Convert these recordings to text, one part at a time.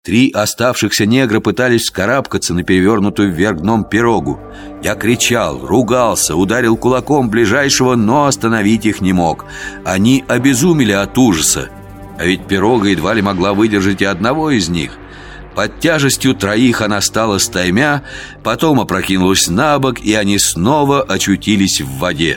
3 оставшихся негра пытались вскарабкаться на перевернутую вверх дном пирогу. Я кричал, ругался, ударил кулаком ближайшего, но остановить их не мог. Они обезумели от ужаса. А ведь пирога едва ли могла выдержать и одного из них. Под тяжестью 3 она стала стаймя, потом опрокинулась на бок, и они снова очутились в воде.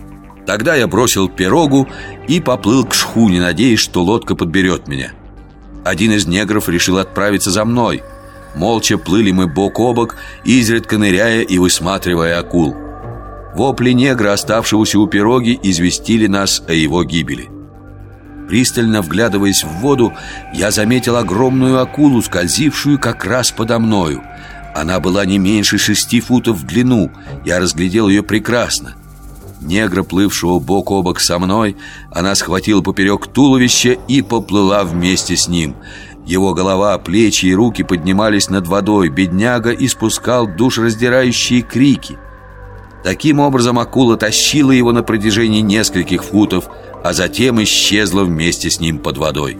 Тогда я бросил пирогу и поплыл к шхуне, надеясь, что лодка подберет меня. Один из негров решил отправиться за мной. Молча плыли мы бок о бок, изредка ныряя и высматривая акул. Вопли негра, оставшегося у пироги, известили нас о его гибели. Пристально вглядываясь в воду, я заметил огромную акулу, скользившую как раз подо мною. Она была не меньше 6 футов в длину. Я разглядел ее прекрасно. Негра, плывшего бок о бок со мной, она схватила поперек туловища и поплыла вместе с ним. Его голова, плечи и руки поднимались над водой. Бедняга испускал душераздирающие крики. Таким образом, акула тащила его на протяжении нескольких футов, а затем исчезла вместе с ним под водой.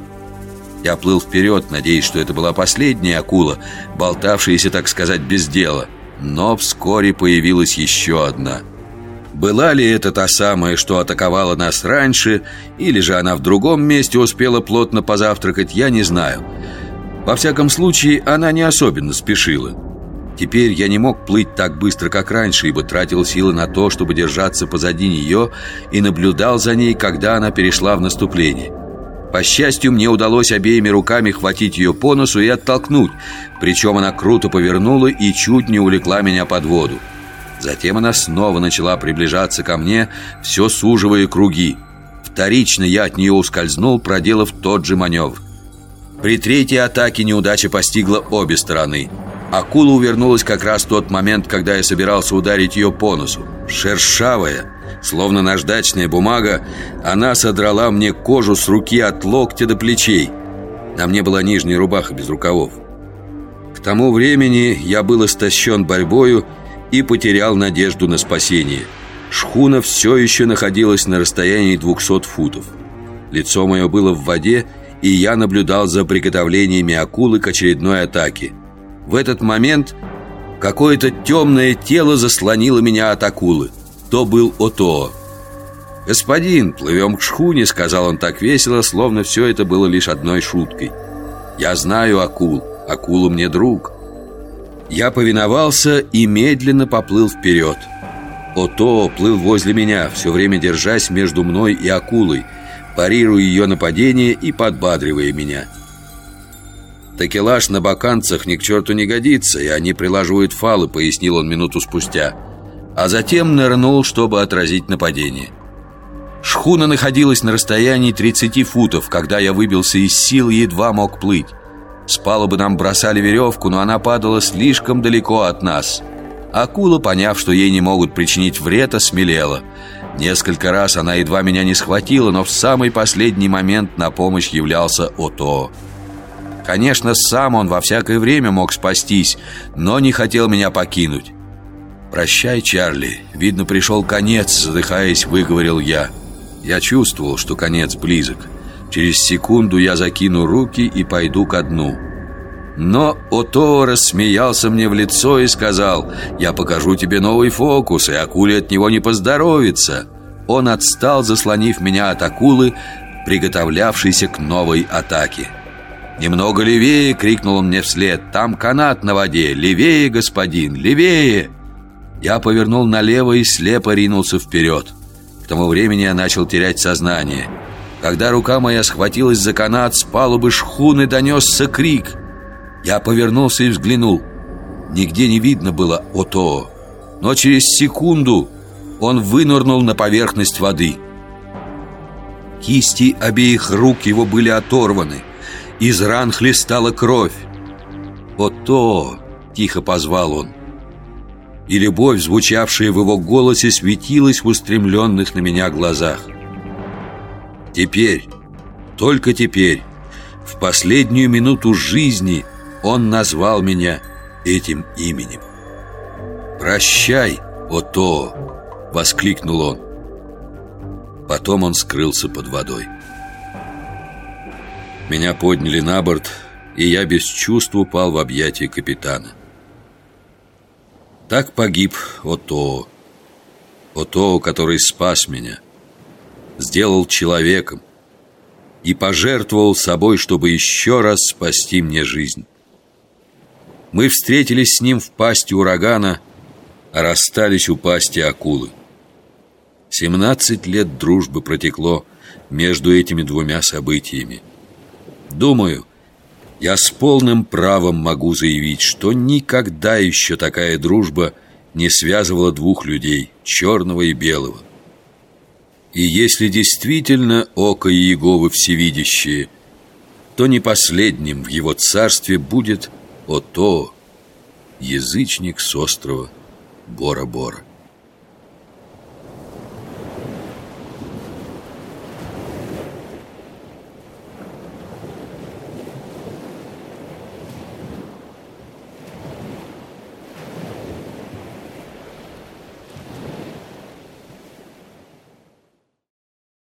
Я плыл вперед, надеясь, что это была последняя акула, болтавшаяся, так сказать, без дела. Но вскоре появилась еще одна. Была ли это та самая, что атаковала нас раньше, или же она в другом месте успела плотно позавтракать, я не знаю. Во всяком случае, она не особенно спешила. Теперь я не мог плыть так быстро, как раньше, ибо тратил силы на то, чтобы держаться позади нее, и наблюдал за ней, когда она перешла в наступление. По счастью, мне удалось обеими руками хватить ее по носу и оттолкнуть, причем она круто повернула и чуть не увлекла меня под воду. Затем она снова начала приближаться ко мне, все суживая круги. Вторично я от нее ускользнул, проделав тот же маневр. При 3-й атаке неудача постигла обе стороны. Акула увернулась как раз в тот момент, когда я собирался ударить ее по носу. Шершавая, словно наждачная бумага, она содрала мне кожу с руки от локтя до плечей. На мне была нижняя рубаха без рукавов. К тому времени я был истощен борьбою и потерял надежду на спасение. Шхуна все еще находилась на расстоянии 200 футов. Лицо мое было в воде, и я наблюдал за приготовлениями акулы к очередной атаке. В этот момент какое-то темное тело заслонило меня от акулы. То был Отоо. «Господин, плывем к шхуне», — сказал он так весело, словно все это было лишь одной шуткой. «Я знаю акул. Акула мне друг». Я повиновался и медленно поплыл вперед. Отоо плыл возле меня, все время держась между мной и акулой, парируя ее нападение и подбадривая меня. «Такелаж на баканцах ни к черту не годится, и они прилаживают фалы», — пояснил он минуту спустя. А затем нырнул, чтобы отразить нападение. Шхуна находилась на расстоянии 30 футов, когда я выбился из сил и едва мог плыть. С палубы нам бросали веревку, но она падала слишком далеко от нас. Акула, поняв, что ей не могут причинить вред, осмелела. Несколько раз она едва меня не схватила, но в самый последний момент на помощь являлся Отоо. Конечно, сам он во всякое время мог спастись, но не хотел меня покинуть. «Прощай, Чарли, видно, пришел конец», — задыхаясь, выговорил я. Я чувствовал, что конец близок. Через секунду я закину руки и пойду ко дну. Но Отоо рассмеялся мне в лицо и сказал: «Я покажу тебе новый фокус, и акуле от него не поздоровится». Он отстал, заслонив меня от акулы, приготовлявшейся к новой атаке. «Немного левее!» — крикнул он мне вслед. «Там канат на воде! Левее, господин, левее!» Я повернул налево и слепо ринулся вперед. К тому времени я начал терять сознание. Когда рука моя схватилась за канат, с палубы шхуны донесся крик. Я повернулся и взглянул. Нигде не видно было Отоо, но через секунду он вынырнул на поверхность воды. Кисти обеих рук его были оторваны. Из ран хлестала кровь. «Отоо!» — тихо позвал он. И любовь, звучавшая в его голосе, светилась в устремленных на меня глазах. Теперь, только теперь, в последнюю минуту жизни, он назвал меня этим именем. «Прощай, Отоо!» — воскликнул он. Потом он скрылся под водой. Меня подняли на борт, и я без чувств упал в объятия капитана. Так погиб Отоо. Отоо, который спас меня, сделал человеком и пожертвовал собой, чтобы еще раз спасти мне жизнь. Мы встретились с ним в пасти урагана, а расстались у пасти акулы. 17 лет дружбы протекло между этими двумя событиями. Думаю, я с полным правом могу заявить, что никогда еще такая дружба не связывала двух людей, черного и белого. И если действительно око Иеговы всевидящее, то не последним в его царстве будет Отоо, язычник с острова Бора-Бора.